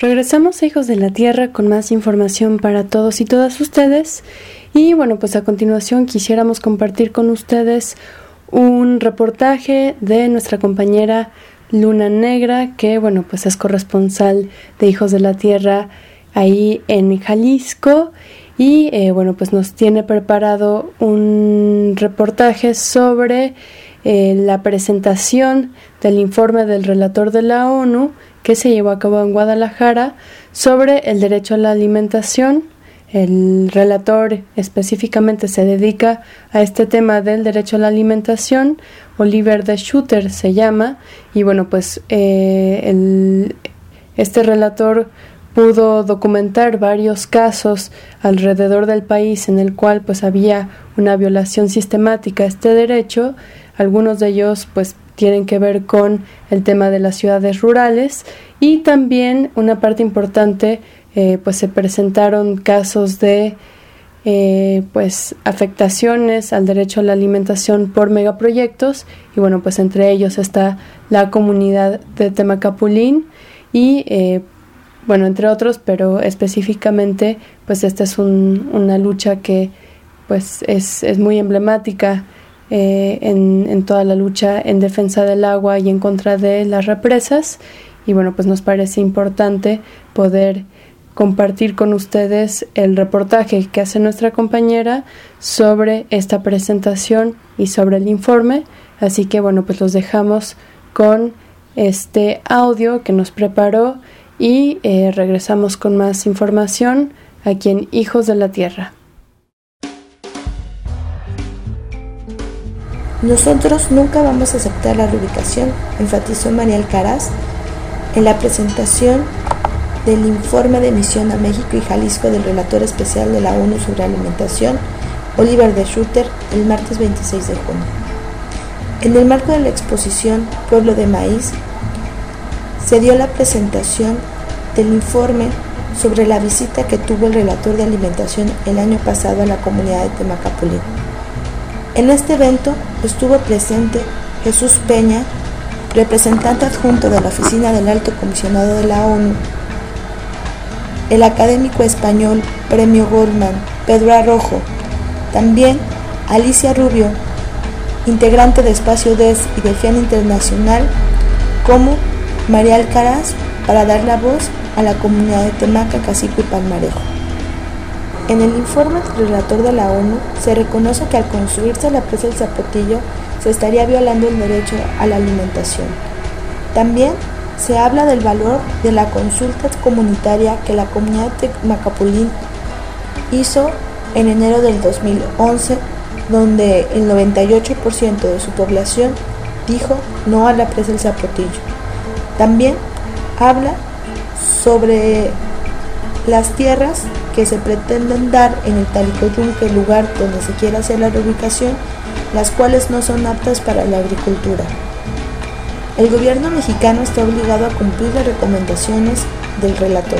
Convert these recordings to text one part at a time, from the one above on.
Regresamos a Hijos de la Tierra con más información para todos y todas ustedes. Y bueno, pues a continuación quisiéramos compartir con ustedes un reportaje de nuestra compañera Luna Negra, que bueno, pues es corresponsal de Hijos de la Tierra ahí en Jalisco. Y bueno, pues nos tiene preparado un reportaje sobre la presentación del informe del relator de la ONU que se llevó a cabo en Guadalajara sobre el derecho a la alimentación. El relator específicamente se dedica a este tema del derecho a la alimentación. Oliver de Schutter se llama, y bueno, pues este relator pudo documentar varios casos alrededor del país en el cual pues había una violación sistemática a este derecho. Algunos de ellos pues tienen que ver con el tema de las ciudades rurales, y también una parte importante pues se presentaron casos de pues afectaciones al derecho a la alimentación por megaproyectos, y bueno, pues entre ellos está la comunidad de Temacapulín y bueno, entre otros, pero específicamente pues esta es una lucha que pues es muy emblemática en toda la lucha en defensa del agua y en contra de las represas. Y bueno, pues nos parece importante poder compartir con ustedes el reportaje que hace nuestra compañera sobre esta presentación y sobre el informe. Así que bueno, pues los dejamos con este audio que nos preparó y regresamos con más información aquí en Hijos de la Tierra. Nosotros nunca vamos a aceptar la reubicación, enfatizó María Alcaraz en la presentación del informe de misión a México y Jalisco del relator especial de la ONU sobre alimentación, Oliver de Schutter, el martes 26 de junio. En el marco de la exposición Pueblo de Maíz, se dio la presentación del informe sobre la visita que tuvo el relator de alimentación el año pasado a la comunidad de Temacapulín. En este evento estuvo presente Jesús Peña, representante adjunto de la Oficina del Alto Comisionado de la ONU, el académico español Premio Goldman, Pedro Arrojo, también Alicia Rubio, integrante de Espacio DES y de FIAN Internacional, como María Alcaraz, para dar la voz a la comunidad de Temaca, Cacico y Palmarejo. En el informe del relator de la ONU se reconoce que al construirse la presa del Zapotillo se estaría violando el derecho a la alimentación. También se habla del valor de la consulta comunitaria que la comunidad de Temacapulín hizo en enero del 2011, donde el 98% de su población dijo no a la presa del Zapotillo. También habla sobre las tierras que se pretenden dar en el Talicoyunque, el lugar donde se quiere hacer la reubicación, las cuales no son aptas para la agricultura. El gobierno mexicano está obligado a cumplir las recomendaciones del relator.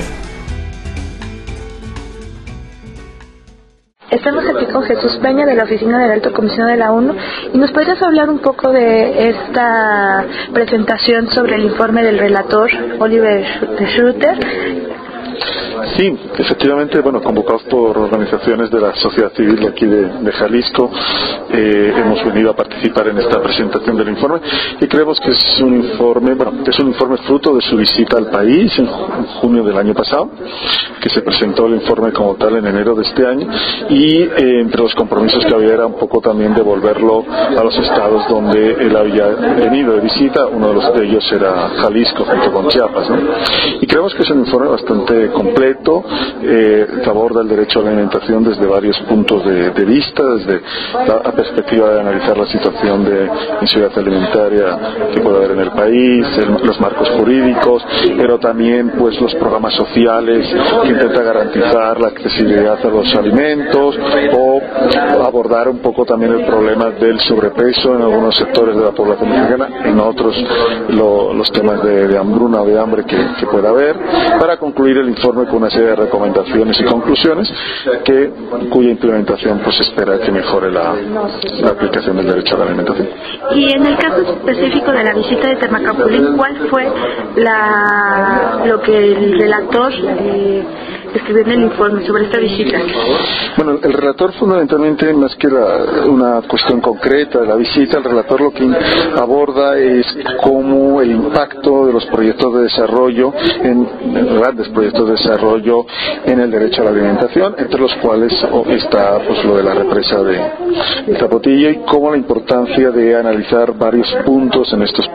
Estamos aquí con Jesús Peña de la Oficina del Alto Comisionado de la ONU, y nos podrías hablar un poco de esta presentación sobre el informe del relator Oliver de Schutter. Sí, efectivamente, convocados por organizaciones de la sociedad civil aquí de Jalisco, hemos venido a participar en esta presentación del informe, y creemos que es un informe fruto de su visita al país en junio del año pasado, que se presentó el informe como tal en enero de este año, y entre los compromisos que había era un poco también devolverlo a los estados donde él había venido de visita. Uno de ellos era Jalisco junto con Chiapas, ¿no? Y creemos que es un informe bastante completo, que aborda el derecho a la alimentación desde varios puntos de vista, desde la perspectiva de analizar la situación de inseguridad alimentaria que puede haber en el país, los marcos jurídicos, pero también pues los programas sociales que intentan garantizar la accesibilidad a los alimentos, o abordar un poco también el problema del sobrepeso en algunos sectores de la población mexicana, en otros los temas de hambruna o de hambre que pueda haber, para concluir el informe con una serie de recomendaciones y conclusiones cuya implementación pues espera que mejore la aplicación del derecho a la alimentación. Y en el caso específico de la visita de Temacapulín, ¿cuál fue lo que el relator escribió en el informe sobre esta visita? Bueno, el relator fundamentalmente, más que una cuestión concreta de la visita, el relator lo que aborda es cómo el impacto de los proyectos de desarrollo, grandes proyectos de desarrollo en el derecho a la alimentación, entre los cuales está pues lo de la represa de Zapotillo, y cómo la importancia de analizar varios puntos en estos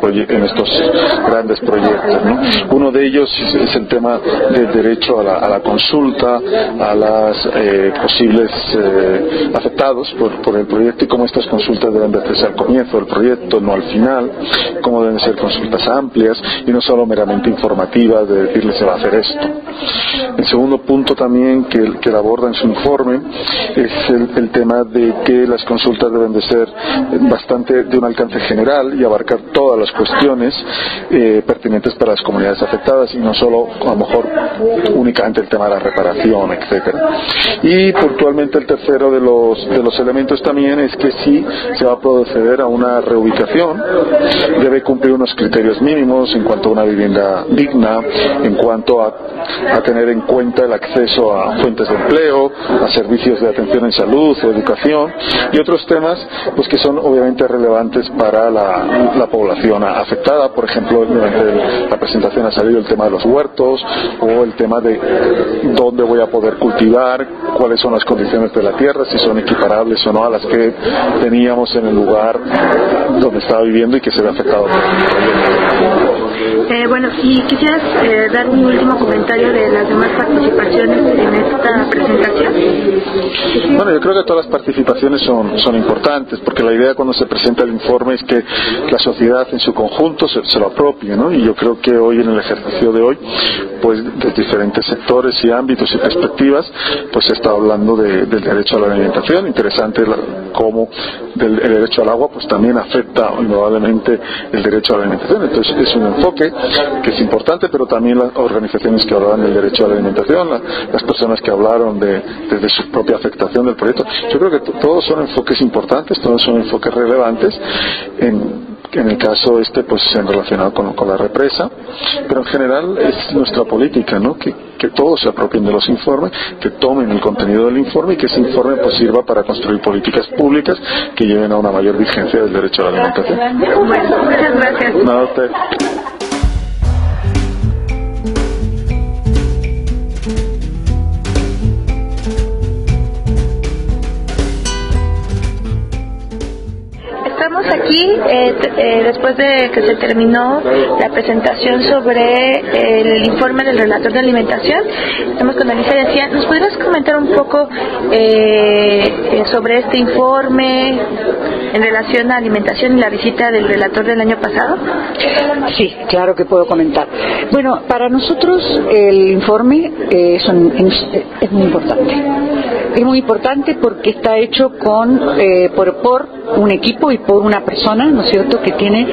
grandes proyectos, ¿no? Uno de ellos es el tema del derecho a la consulta a las posibles afectados por el proyecto, y cómo estas consultas deben de hacerse al comienzo del proyecto, no al final, cómo deben ser consultas amplias y no solo meramente informativas de decirle se va a hacer esto. El segundo punto también que él aborda en su informe es el tema de que las consultas deben de ser bastante de un alcance general y abarcar todas las cuestiones pertinentes para las comunidades afectadas, y no solo a lo mejor únicamente el tema de la reparación, etcétera. Y puntualmente el tercero de los elementos también es que si se va a proceder a una reubicación, debe cumplir unos criterios mínimos en cuanto a una vivienda digna, en cuanto a tener en cuenta el acceso a fuentes de empleo, a servicios de atención en salud o educación, y otros temas pues que son obviamente relevantes para la población afectada. Por ejemplo, durante la presentación ha salido el tema de los huertos, o el tema de dónde voy a poder cultivar, cuáles son las condiciones de la tierra, si son equiparables o no a las que teníamos en el lugar donde estaba viviendo y que se ve afectado por el proyecto. Bueno, y quisieras dar un último comentario de las demás participaciones en esta presentación. Bueno, yo creo que todas las participaciones son importantes, porque la idea cuando se presenta el informe es que la sociedad en su conjunto se lo apropie, ¿no? Y yo creo que hoy, en el ejercicio de hoy, pues de diferentes sectores y ámbitos y perspectivas, pues se está hablando del derecho a la alimentación. Interesante cómo el derecho al agua pues también afecta indudablemente el derecho a la alimentación. Entonces es un enfoque que es importante, pero también las organizaciones que hablaban del derecho a la alimentación, las personas que hablaron desde su propia afectación del proyecto. Yo creo que todos son enfoques importantes, todos son enfoques relevantes. En el caso pues en relacionado con la represa, pero en general es nuestra política, ¿no? Que todos se apropien de los informes, que tomen el contenido del informe, y que ese informe pues sirva para construir políticas públicas que lleven a una mayor vigencia del derecho a la alimentación. Bueno, muchas gracias. Nada, a usted. Estamos aquí después de que se terminó la presentación sobre el informe del relator de alimentación. Estamos con Alicia García. ¿Nos podrías comentar un poco sobre este informe en relación a alimentación y la visita del relator del año pasado? Sí, claro que puedo comentar. Bueno, para nosotros el informe es muy importante. Es muy importante porque está hecho por un equipo y por una persona, ¿no es cierto?, que tiene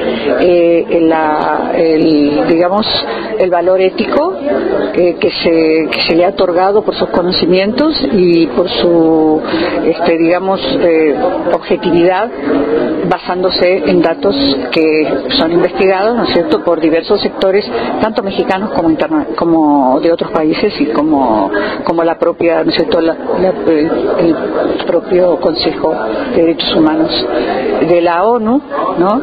el valor ético que se le ha otorgado por sus conocimientos y por su objetividad, basándose en datos que son investigados, ¿no es cierto?, por diversos sectores, tanto mexicanos como de otros países, y como la propia, ¿no es cierto?, el propio Consejo de Derechos Humanos de la ONU, ¿no?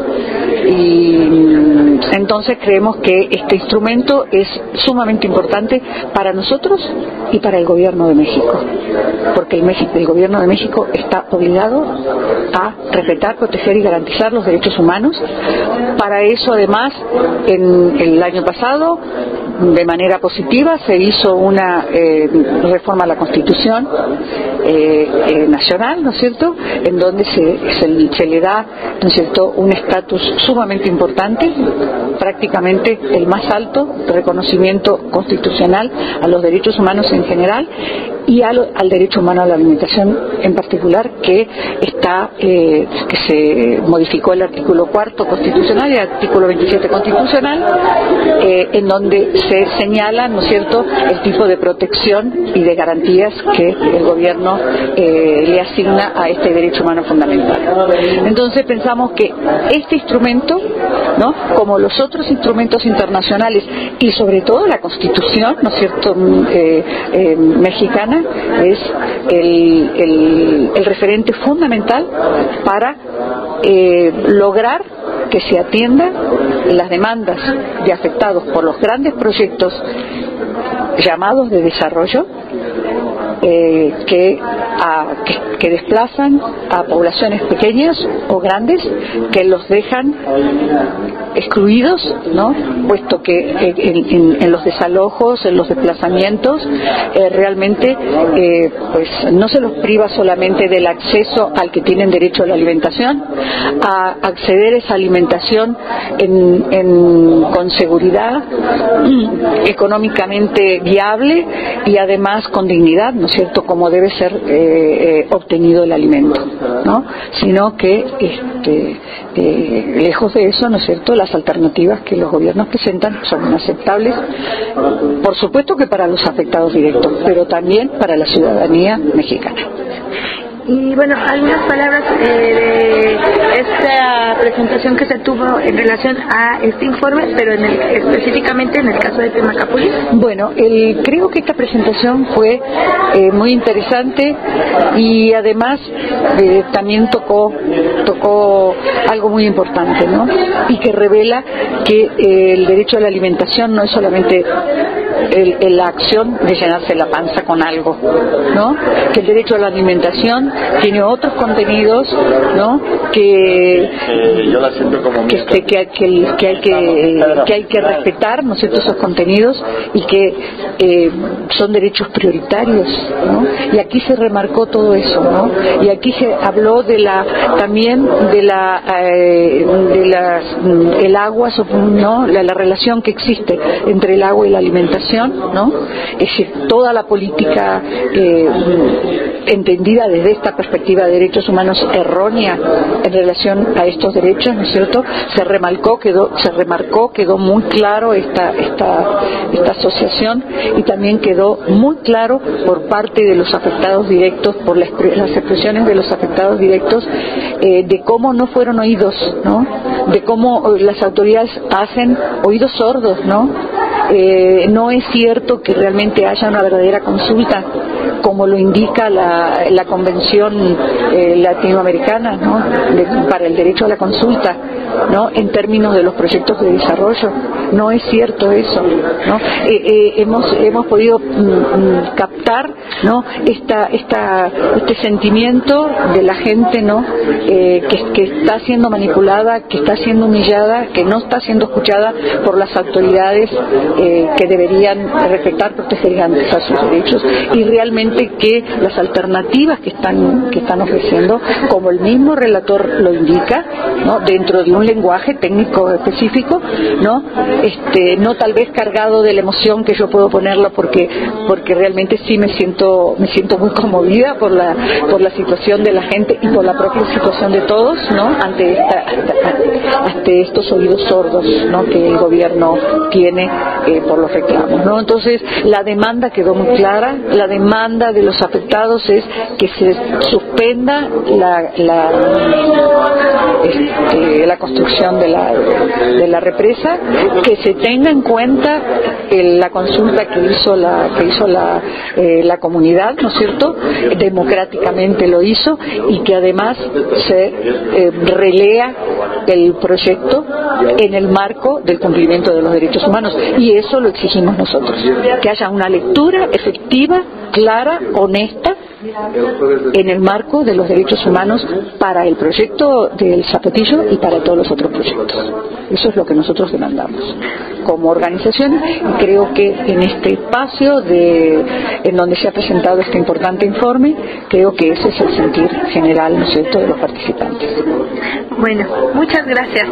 Y entonces creemos que este instrumento es sumamente importante para nosotros y para el Gobierno de México, porque el Gobierno de México está obligado a respetar, proteger y garantizar los derechos humanos. Para eso, además, en el año pasado, de manera positiva, se hizo una reforma a la Constitución nacional, ¿no es cierto?, en donde se le da, ¿no es cierto?, un estatus sumamente importante, prácticamente el más alto reconocimiento constitucional a los derechos humanos en general, y al derecho humano a la alimentación en particular, que se modificó el artículo 4 constitucional y el artículo 27 constitucional, en donde se señala, ¿no es cierto?, el tipo de protección y de garantías que el gobierno le asigna a este derecho humano fundamental. Entonces pensamos que este instrumento, ¿no?, como los otros instrumentos internacionales y sobre todo la Constitución, ¿no es cierto?, mexicana, es el referente fundamental para lograr que se atienda las demandas de afectados por los grandes proyectos llamados de desarrollo, que desplazan a poblaciones pequeñas o grandes, que los dejan excluidos, ¿no?, puesto que en los desalojos, en los desplazamientos, realmente pues no se los priva solamente del acceso al que tienen derecho a la alimentación, a acceder a esa alimentación con seguridad, económicamente viable y además con dignidad, ¿no es cierto?, como debe ser obtenido el alimento, ¿no?, sino que lejos de eso, ¿no es cierto?, las alternativas que los gobiernos presentan son inaceptables, por supuesto que para los afectados directos, pero también para la ciudadanía mexicana. Y bueno, algunas palabras de esta presentación que se tuvo en relación a este informe, pero específicamente en el caso de Temacapulli. Bueno, creo que esta presentación fue muy interesante y además también tocó algo muy importante, ¿no?, y que revela que el derecho a la alimentación no es solamente la acción de llenarse la panza con algo, ¿no?, que el derecho a la alimentación tiene otros contenidos, ¿no?, que hay que respetar, ¿no es cierto?, esos contenidos, y que son derechos prioritarios, ¿no?, y aquí se remarcó todo eso, ¿no?, y aquí se habló también de el agua, ¿no?, la relación que existe entre el agua y la alimentación, ¿no?, es decir, toda la política entendida desde esta perspectiva de derechos humanos errónea en relación a estos derechos, ¿no es cierto?, se remarcó, quedó muy claro esta asociación, y también quedó muy claro por parte de los afectados directos, por las expresiones de los afectados directos, de cómo no fueron oídos, ¿no?, de cómo las autoridades hacen oídos sordos, ¿no?, no es cierto que realmente haya una verdadera consulta, como lo indica la Convención Latinoamericana, ¿no?, para el derecho a la consulta, ¿no?, en términos de los proyectos de desarrollo. No es cierto eso, ¿no? Hemos podido captar, ¿no?, este sentimiento de la gente, ¿no?, que está siendo manipulada, que está siendo humillada, que no está siendo escuchada por las autoridades que deberían respetar, proteger y garantizar sus derechos, y realmente que las alternativas que están ofreciendo, como el mismo relator lo indica, ¿no?, dentro de un lenguaje técnico específico, ¿no?, no tal vez cargado de la emoción que yo puedo ponerla, porque realmente sí me siento muy conmovida por la situación de la gente y por la propia situación de todos, ¿no?, ante estos oídos sordos, ¿no?, que el gobierno tiene por los reclamos, ¿no? Entonces la demanda quedó muy clara. La demanda de los afectados es que se suspenda la construcción de la represa, que se tenga en cuenta la consulta que hizo la comunidad, ¿no es cierto?, democráticamente lo hizo, y que además se relea el proyecto en el marco del cumplimiento de los derechos humanos, y eso lo exigimos nosotros, que haya una lectura efectiva, clara, honesta, en el marco de los derechos humanos para el proyecto del Zapatillo y para todos los otros proyectos. Eso es lo que nosotros demandamos como organización, y creo que en este espacio en donde se ha presentado este importante informe, creo que ese es el sentir general, ¿no es cierto?, de los participantes. Bueno, muchas gracias.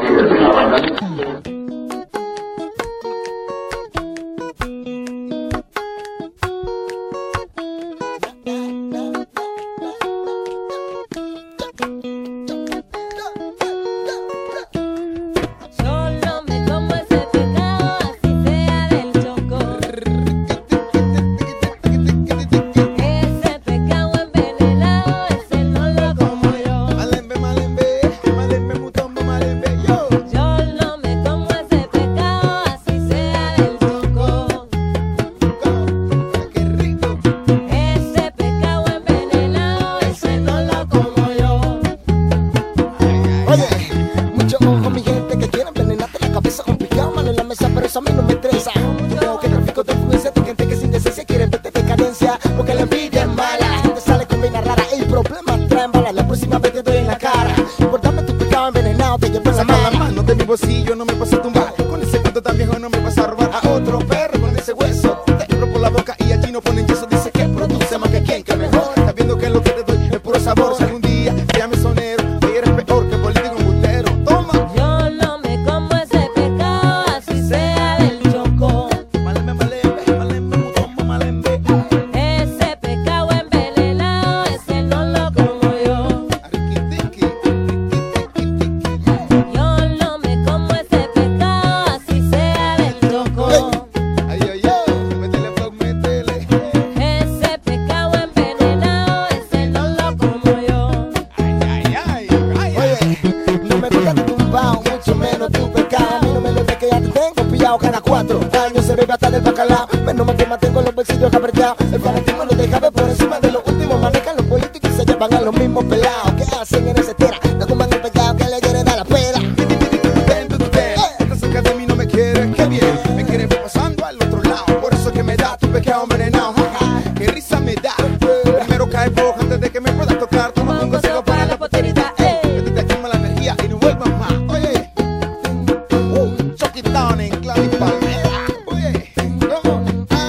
coño se bebe hasta del bacalao. Menos mal que mantengo los bolsillos apretados. El fanatismo lo deja ver por encima de los últimos. Manejan los políticos y se llevan a los mismos pelados. ¿Qué hacen en esa estera? No coman el pecado que le quieren dar la pela. Esta cerca de mí no me quiere, qué bien. Me quiere ver pasando al otro lado. Por eso es que me da tu pecado envenenado. Qué risa me da. Primero cae vos antes de que me puedas tocar. Toma un consejo para la posteridad. Que te quema la energía y no vuelvas más. Oye, Chucky Town en Gladys Palmera. Oye, ¿cómo?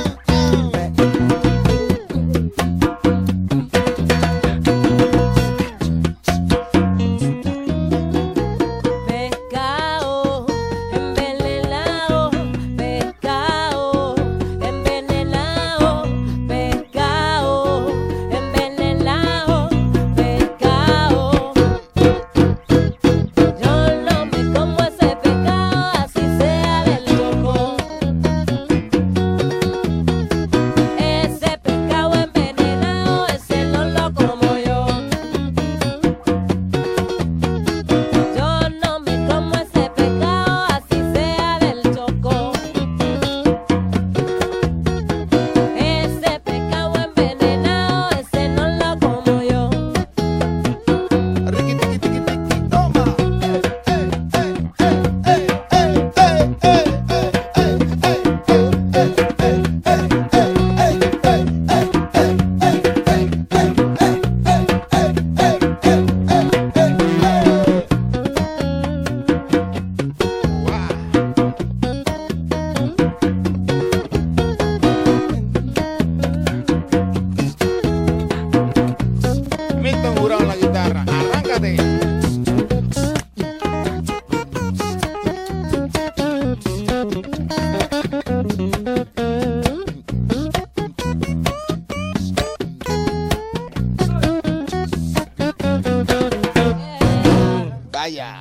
Pescado envenenado, pescado envenenado, pescado envenenado, pescado. Yo no me como ese pescado, así sea del Chocó. Ese pescado envenenado, ese no lo como yo. Yo no me como ese pescado, así sea del Chocó. Ese pescado envenenado, ese no lo como yo. Riqui, tiqui, tiqui, tiqui, toma. Milton Jurado en la guitarra, arráncate. Vaya.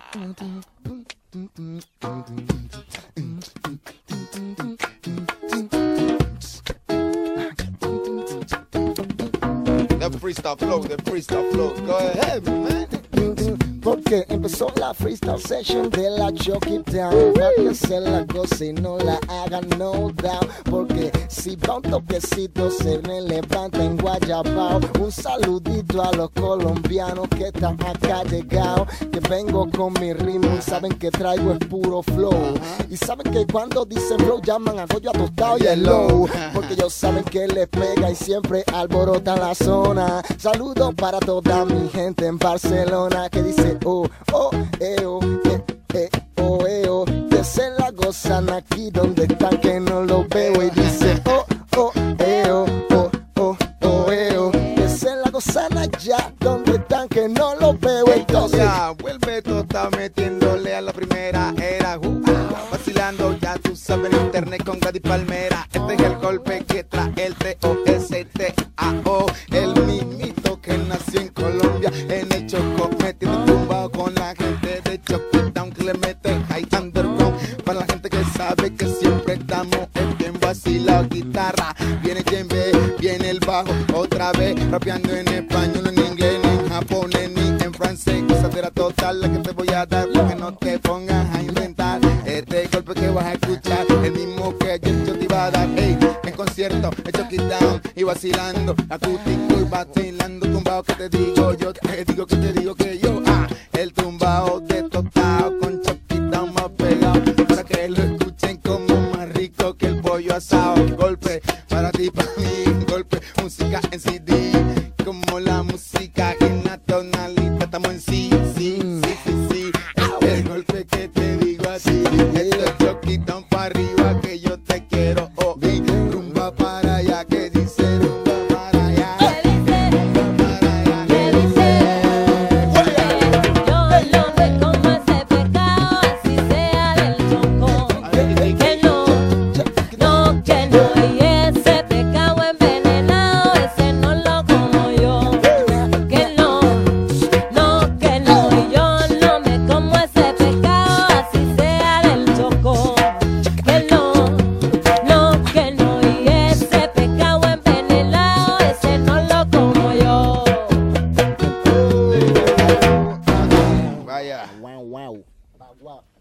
The freestyle flow, go ahead, man. Porque empezó la freestyle session de la Chucky Town. Para que se la goce y no la hagan no doubt. Porque si va un toquecito se me levanta en Guayabao. Un saludito a los colombianos que están acá llegados. Que vengo con mi ritmo y saben que traigo es puro flow. Y saben que cuando dicen flow llaman a Goyo, a Tostado y el low. Porque ellos saben que les pega y siempre alborotan la zona. Saludos para toda mi gente en Barcelona que dice oh, oh, oh, oh. Que se la gozan aquí donde están que no lo veo. Y dice oh, oh, oh. Que se la gozan allá donde están que no lo veo. Entonces ya vuelve Tota metiéndole a la primera era vacilando ya tú sabes en internet con Gladys Palmera. Este es el golpe que trae el T-O-S-T-A-O. El mismito que nació en Colombia en el Chocó, metiendo tumbado con la gente de Chucky Town que le mete high underground. Para la gente que sabe que siempre estamos en bien vacilado. Guitarra, viene djembe, viene el bajo, otra vez rapeando en español, en inglés, ni en japonés, ni en francés. Gozadera total la que te voy a dar, para que no te pongas a inventar. Este golpe que vas a escuchar, el mismo que yo te iba a dar, ey, en concierto, el Chucky Town y vacilando, acústico y vacilando, tumbado que te digo, yo te digo que te digo que yo, el tumbado de Tostado con Chucky Town más pegado, para que lo escuchen como más rico que el pollo asado. Golpe para ti, para mí, golpe, música en CD, como la música en la tonalidad, estamos en sí. El golpe que te digo así, esto es Chucky Town para arriba que yo te quiero oír. Rumba para allá que dice rumba para allá. ¿Qué dice? Yo no me como ese pescado, así sea del Chocó. Que no, y ese pescado envenenado, ese no lo como yo. Que no, y yo no me como ese pescado, así sea del Chocó. Que no, y ese pescado envenenado, ese no lo como yo. Vaya. Wow.